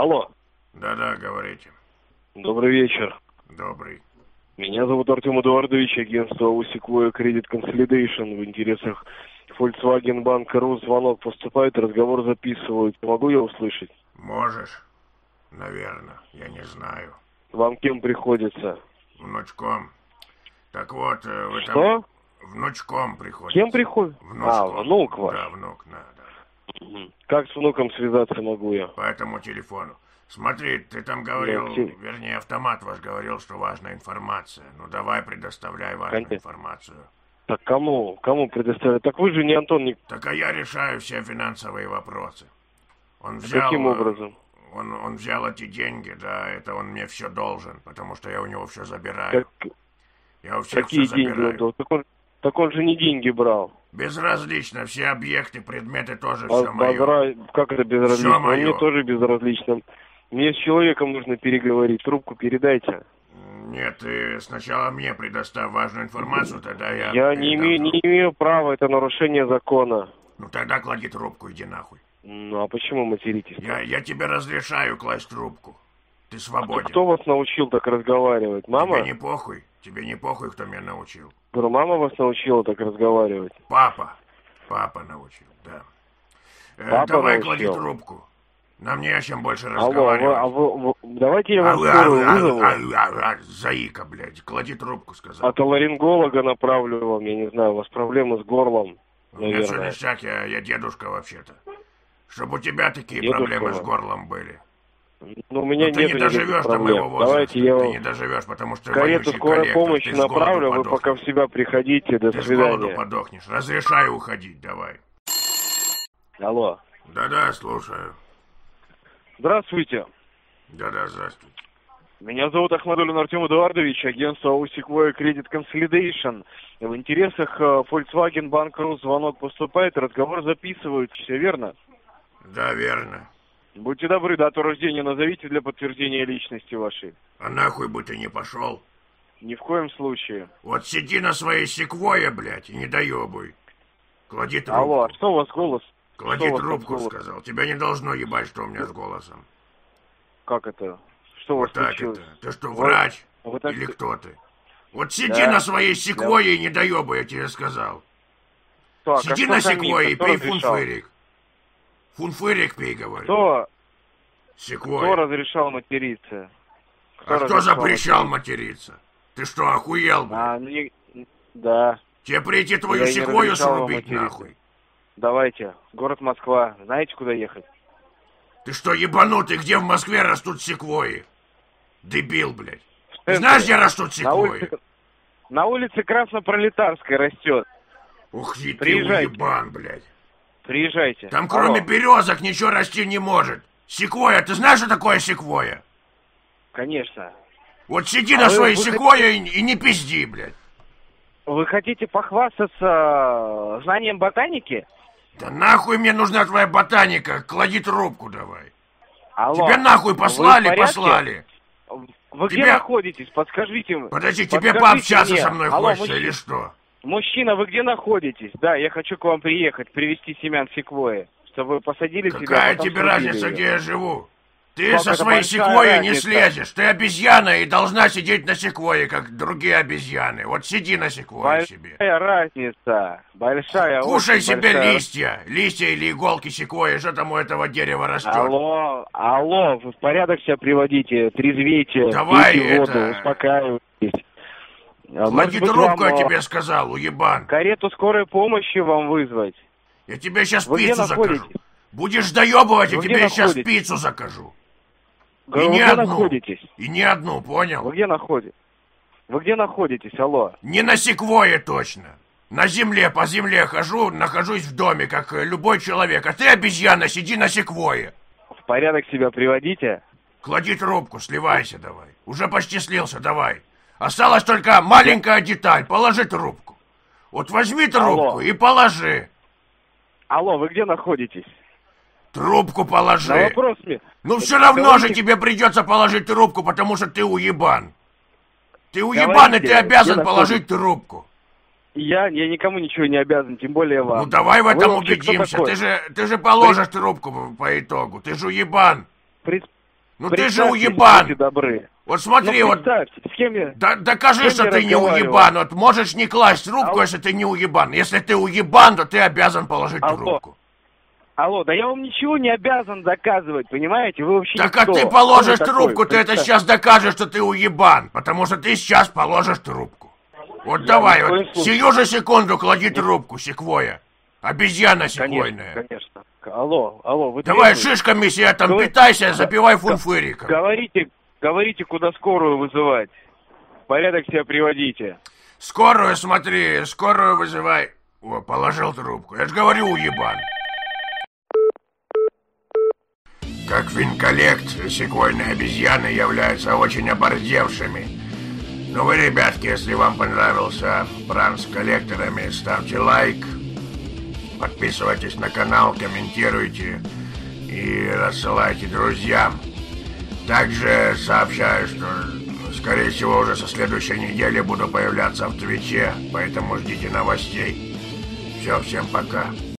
Алло. Да-да, говорите. Добрый вечер. Добрый. Меня зовут Артем Эдуардович, агентство Sequoia Credit Consolidation. В интересах Volkswagen Bank РУ звонок поступает, разговор записывают. Могу я услышать? Можешь? Наверное, я не знаю. Вам кем приходится? Внучком. Так вот, вы Что? там... Внучком приходится. Кем приходит? Внучком. Внук ваш. Да, внук, да. Как с внуком связаться могу я? По этому телефону. Смотри, ты там говорил, вернее, автомат ваш говорил, что важная информация. Ну, давай, предоставляй важную информацию. Так кому? Кому предоставить? Так вы же не Антон Ник... Так а я решаю все финансовые вопросы. Он взял... Каким образом? Он взял эти деньги, да, это он мне все должен, потому что я у него все забираю. Я у всех Какие все деньги забираю. он должен? Так он же не деньги брал. Безразлично, все объекты, предметы тоже все мое. Как это безразлично? Все мое. Мне тоже безразлично. Мне с человеком нужно переговорить. Трубку передайте. Нет, ты сначала мне предоставь важную информацию, тогда я... Я не имею права, это нарушение закона. Ну тогда клади трубку, иди нахуй. Ну а почему материтесь? Я тебе разрешаю класть трубку. Ты свободен. Кто вас научил так разговаривать? Мама? Тебе не похуй? Тебе не похуй, кто меня научил? Говорю, мама вас научила так разговаривать? Папа. Папа научил, да. Папа давай научил. клади трубку. Нам не о чем больше разговаривать. Алло, давайте я вам скорую вызову. Заика, блядь, клади трубку, сказал. Отоларинголога направлю вам, я не знаю, у вас проблемы с горлом, наверное. Нет, все ништяк, я дедушка вообще-то. Чтобы у тебя такие дедушка проблемы с горлом были. Ну, у меня ты не доживешь до моего возраста. Давайте я вам... Ты не доживешь, потому что карету скорой помощи направлю, вы пока в себя приходите, до свидания. Ты с голоду подохнешь. Разрешаю уходить, давай. Алло. Да-да, слушаю. Здравствуйте. Да-да, здравствуйте. Меня зовут Ахмадуллин Артем Эдуардович, агентство Sequoia Credit Consolidation. В интересах Volkswagen Bank РУ звонок поступает, разговор записывают, все верно? Да, верно. Будьте добры, дату рождения назовите для подтверждения личности вашей. А нахуй бы ты не пошел? Ни в коем случае. Вот сиди на своей секвойе, блядь, и не доебуй. Клади трубку. Алло, а что у вас голос? Клади трубку, сказал. Тебя не должно ебать, что у меня с голосом. Как это? Что у вас случилось? Это. Ты что, врач? Или кто ты? Вот сиди на своей секвойе и не доебай, я тебе сказал. Так, сиди на секвойе и пей фунфырик. Фунфырик пей, говорю. Кто разрешал материться? Кто запрещал материться? Ты что, охуел, блядь? Да. Тебе прийти твою секвойю срубить, нахуй? Давайте. Город Москва. Знаете, куда ехать? Ты что, ебанутый? Где в Москве растут секвойи? Дебил, блядь. Знаешь, где растут секвойи? На улице Краснопролетарской растет. Ух ты, уебан, блядь. Приезжайте. Там кроме березок ничего расти не может. Секвойя, ты знаешь, что такое секвойя? Конечно. Вот сиди на своей секвойе и не пизди, блядь. Вы хотите похвастаться знанием ботаники? Да нахуй мне нужна твоя ботаника. Клади трубку давай. Алло. Тебя нахуй послали. Вы где находитесь? Подскажите. Подожди, тебе пообщаться со мной хочется или что? Мужчина, вы где находитесь? Да, я хочу к вам приехать, привезти семян секвойи, чтобы вы посадили себя. Какая тебе разница, где я живу? Ты со своей секвойей не слезешь. Ты обезьяна и должна сидеть на секвойе, как другие обезьяны. Вот сиди на секвойе себе. Большая разница. Большая. Кушай себе листья. Листья или иголки секвойи. Что там у этого дерева растет? Алло, вы в порядок себя приводите, трезвейте. Давай пейте воду, успокаивайтесь. Клади трубку, я тебе сказал, уебан. Карету скорой помощи вам вызвать. Я тебе сейчас пиццу закажу. Будешь доебывать, я тебе сейчас пиццу закажу. И не одну. Находитесь? И не одну, понял? Вы где находитесь? Вы где находитесь, алло? Не на секвойе точно. На земле, по земле хожу, нахожусь в доме, как любой человек. А ты, обезьяна, сиди на секвойе. В порядок себя приводите? Клади трубку, сливайся давай. Уже почти слился, давай. Осталась только маленькая деталь. Положи трубку. Вот возьми трубку и положи. Алло, вы где находитесь? Трубку положи. На вопрос мне. Ну все равно же тебе придется положить трубку, потому что ты уебан. Ты уебан, и ты обязан положить трубку. Я никому ничего не обязан, тем более вам. Ну давай в этом убедимся. Ты же положишь трубку по итогу. Ты же уебан. Ну ты же уебан! Будьте добры. Вот смотри, вот... С кем я... Докажи, что ты не уебан. Вот можешь не класть трубку, если ты не уебан. Если ты уебан, то ты обязан положить трубку. Алло, да я вам ничего не обязан доказывать, понимаете? Вы вообще Так никто. а ты положишь Кто трубку, такой? ты это сейчас докажешь, что ты уебан. Потому что ты сейчас положишь трубку. Вот давай, вот сию же секунду клади трубку, секвоя. Обезьяна секвойная. Конечно. Алло, вы давай требуете? шишками себе там питайся, запивай фунфыриком. Говорите, куда скорую вызывать. Порядок себя приводите. Скорую смотри, скорую вызывай. О, положил трубку. Я же говорю, уебан. Как финколлект, секвойные обезьяны являются очень оборзевшими. Ну вы, ребятки, если вам понравился пранк с коллекторами, ставьте лайк, подписывайтесь на канал, комментируйте и рассылайте друзьям. Также сообщаю, что, скорее всего, уже со следующей недели буду появляться в Твиче, поэтому ждите новостей. Все, всем пока.